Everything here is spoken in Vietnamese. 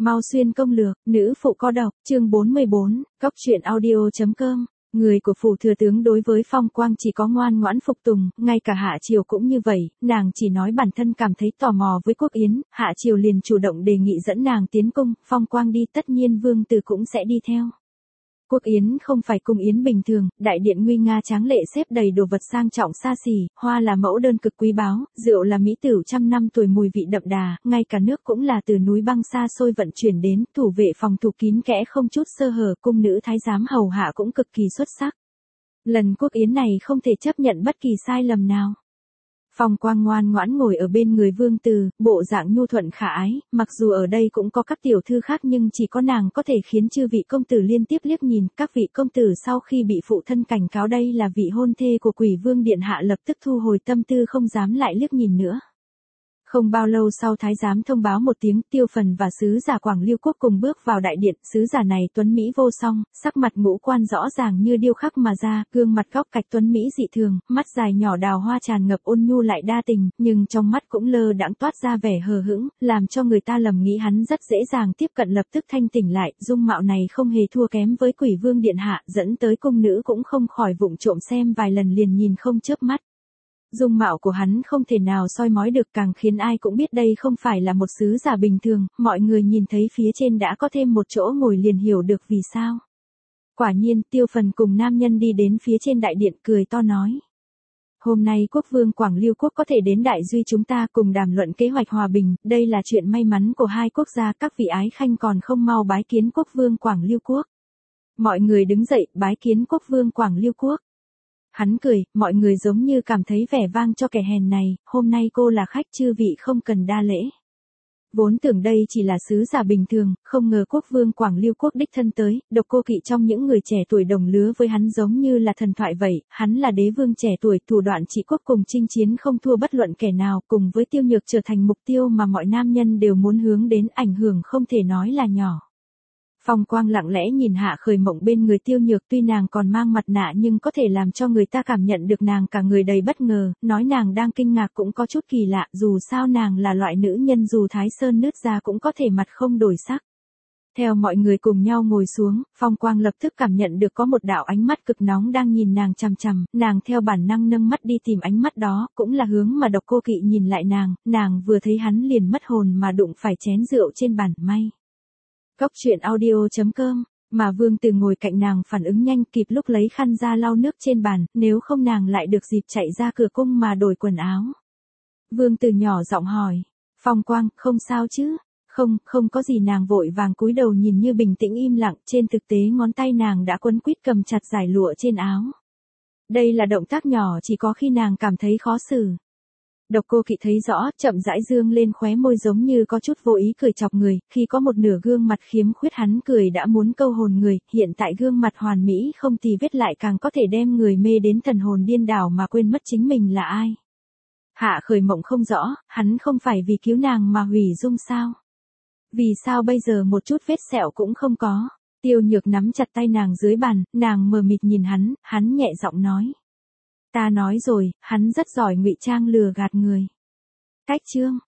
Mau xuyên công lược, nữ phụ có độc, chương 44, Cóc truyện audio.com. Người của phủ thừa tướng đối với Phong Quang chỉ có ngoan ngoãn phục tùng, ngay cả Hạ Triều cũng như vậy, nàng chỉ nói bản thân cảm thấy tò mò với Quốc Yến, Hạ Triều liền chủ động đề nghị dẫn nàng tiến cung, Phong Quang đi tất nhiên Vương Từ cũng sẽ đi theo. Quốc Yến không phải cung yến bình thường, đại điện nguy nga tráng lệ xếp đầy đồ vật sang trọng xa xỉ, hoa là mẫu đơn cực quý báu, rượu là mỹ tửu trăm năm tuổi mùi vị đậm đà, ngay cả nước cũng là từ núi băng xa xôi vận chuyển đến, thủ vệ phòng thủ kín kẽ không chút sơ hở, cung nữ thái giám hầu hạ cũng cực kỳ xuất sắc. Lần Quốc Yến này không thể chấp nhận bất kỳ sai lầm nào. Phong Quang ngoan ngoãn ngồi ở bên người Vương Từ, bộ dạng nhu thuận khả ái, mặc dù ở đây cũng có các tiểu thư khác nhưng chỉ có nàng có thể khiến chư vị công tử liên tiếp liếc nhìn, các vị công tử sau khi bị phụ thân cảnh cáo đây là vị hôn thê của Quỷ Vương điện hạ lập tức thu hồi tâm tư không dám lại liếc nhìn nữa. Không bao lâu sau thái giám thông báo một tiếng, Tiêu Phần và sứ giả Quảng Liêu Quốc cùng bước vào đại điện, sứ giả này tuấn mỹ vô song, sắc mặt ngũ quan rõ ràng như điêu khắc mà ra, gương mặt góc cạnh tuấn mỹ dị thường, mắt dài nhỏ đào hoa tràn ngập ôn nhu lại đa tình, nhưng trong mắt cũng lơ đãng toát ra vẻ hờ hững, làm cho người ta lầm nghĩ hắn rất dễ dàng tiếp cận lập tức thanh tỉnh lại, dung mạo này không hề thua kém với Quỷ Vương điện hạ, dẫn tới cung nữ cũng không khỏi vụng trộm xem vài lần liền nhìn không chớp mắt. Dung mạo của hắn không thể nào soi mói được càng khiến ai cũng biết đây không phải là một sứ giả bình thường, mọi người nhìn thấy phía trên đã có thêm một chỗ ngồi liền hiểu được vì sao. Quả nhiên Tiêu Phần cùng nam nhân đi đến phía trên đại điện cười to nói. Hôm nay quốc vương Quảng Liêu Quốc có thể đến Đại Duy chúng ta cùng đàm luận kế hoạch hòa bình, đây là chuyện may mắn của hai quốc gia, các vị ái khanh còn không mau bái kiến quốc vương Quảng Liêu Quốc. Mọi người đứng dậy bái kiến quốc vương Quảng Liêu Quốc. Hắn cười, mọi người giống như cảm thấy vẻ vang cho kẻ hèn này, hôm nay cô là khách chư vị không cần đa lễ. Vốn tưởng đây chỉ là sứ giả bình thường, không ngờ quốc vương Quảng Liêu Quốc đích thân tới, Độc Cô Kỵ trong những người trẻ tuổi đồng lứa với hắn giống như là thần thoại vậy, hắn là đế vương trẻ tuổi, thủ đoạn trị quốc cùng chinh chiến không thua bất luận kẻ nào, cùng với Tiêu Nhược trở thành mục tiêu mà mọi nam nhân đều muốn hướng đến, ảnh hưởng không thể nói là nhỏ. Phong Quang lặng lẽ nhìn Hạ Khởi Mộng bên người Tiêu Nhược, tuy nàng còn mang mặt nạ nhưng có thể làm cho người ta cảm nhận được nàng cả người đầy bất ngờ, nói nàng đang kinh ngạc cũng có chút kỳ lạ, dù sao nàng là loại nữ nhân dù Thái Sơn nứt ra cũng có thể mặt không đổi sắc. Theo mọi người cùng nhau ngồi xuống, Phong Quang lập tức cảm nhận được có một đạo ánh mắt cực nóng đang nhìn nàng chằm chằm, nàng theo bản năng nâng mắt đi tìm ánh mắt đó, cũng là hướng mà Độc Cô Kỵ nhìn lại nàng vừa thấy hắn liền mất hồn mà đụng phải chén rượu trên bàn, may. Cóc truyện audio.com, mà Vương Từ ngồi cạnh nàng phản ứng nhanh kịp lúc lấy khăn ra lau nước trên bàn, nếu không nàng lại được dịp chạy ra cửa cung mà đổi quần áo. Vương Từ nhỏ giọng hỏi, Phong Quang, không sao chứ? Không có gì, nàng vội vàng cúi đầu nhìn như bình tĩnh im lặng, trên thực tế ngón tay nàng đã quấn quýt cầm chặt dải lụa trên áo. Đây là động tác nhỏ chỉ có khi nàng cảm thấy khó xử. Độc Cô Kỵ thấy rõ, chậm rãi dương lên khóe môi giống như có chút vô ý cười chọc người, khi có một nửa gương mặt khiếm khuyết hắn cười đã muốn câu hồn người, hiện tại gương mặt hoàn mỹ không tì vết lại càng có thể đem người mê đến thần hồn điên đảo mà quên mất chính mình là ai. Hạ Khởi Mộng không rõ, hắn không phải vì cứu nàng mà hủy dung sao? Vì sao bây giờ một chút vết sẹo cũng không có? Tiêu Nhược nắm chặt tay nàng dưới bàn, nàng mờ mịt nhìn hắn nhẹ giọng nói. Ta nói rồi, hắn rất giỏi ngụy trang lừa gạt người. Cách chương